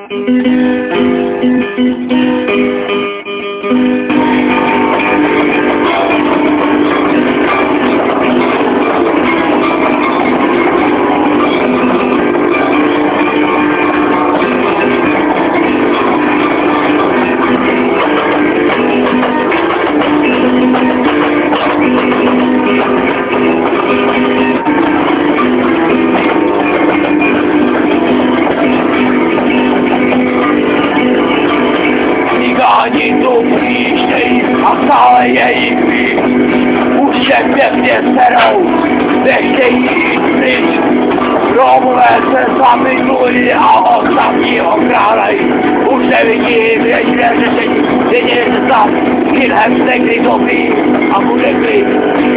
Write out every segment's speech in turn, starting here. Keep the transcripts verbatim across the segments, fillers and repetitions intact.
Ani tu přijíždějí a stále jejich víc. Už se pěkně serou, nechtějí jít pryč. Romové se zamydlují a ostatní okrádají. Už nevidí jediné řešení, jediné se tam Kilhem někdy dobrý a bude klid.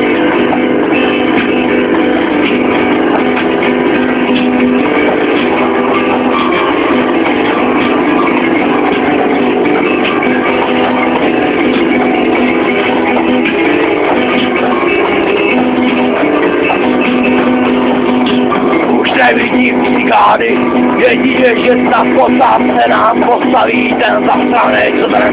Nevidím cigány, jedině, že na posádce nám postaví ten zasranej zmrt.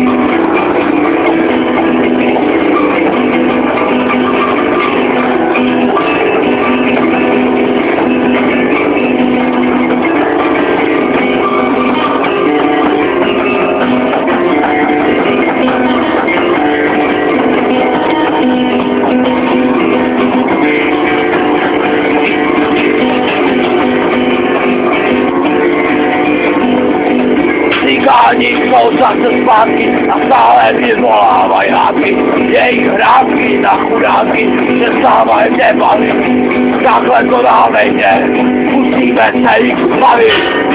Cigáni jsou zase zpátky a stále vyvolávají hádky. Jejich hrádky na chudáky se stávají nebavit. Takhle to dáme jde, musíme se jich zbavit.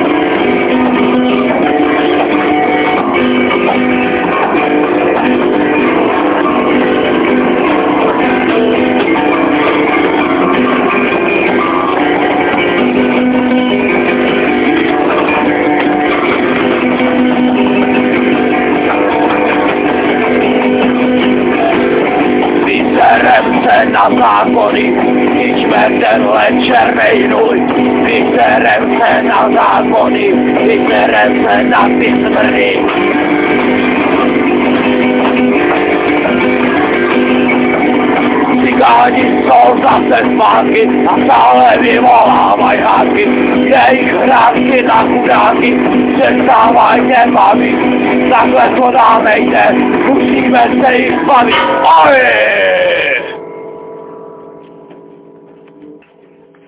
Vyserem se na zákony, ničme tenhle černej nůj. Vyserem se na zákony, vyserem se na ty smrdy. Cigáni jsou zase zpátky a stále vyvolávají hádky. Jejich hrádky na chudáky se stávají nebavit. Takhle to dáme jde, musíme se jich bavit. Oj!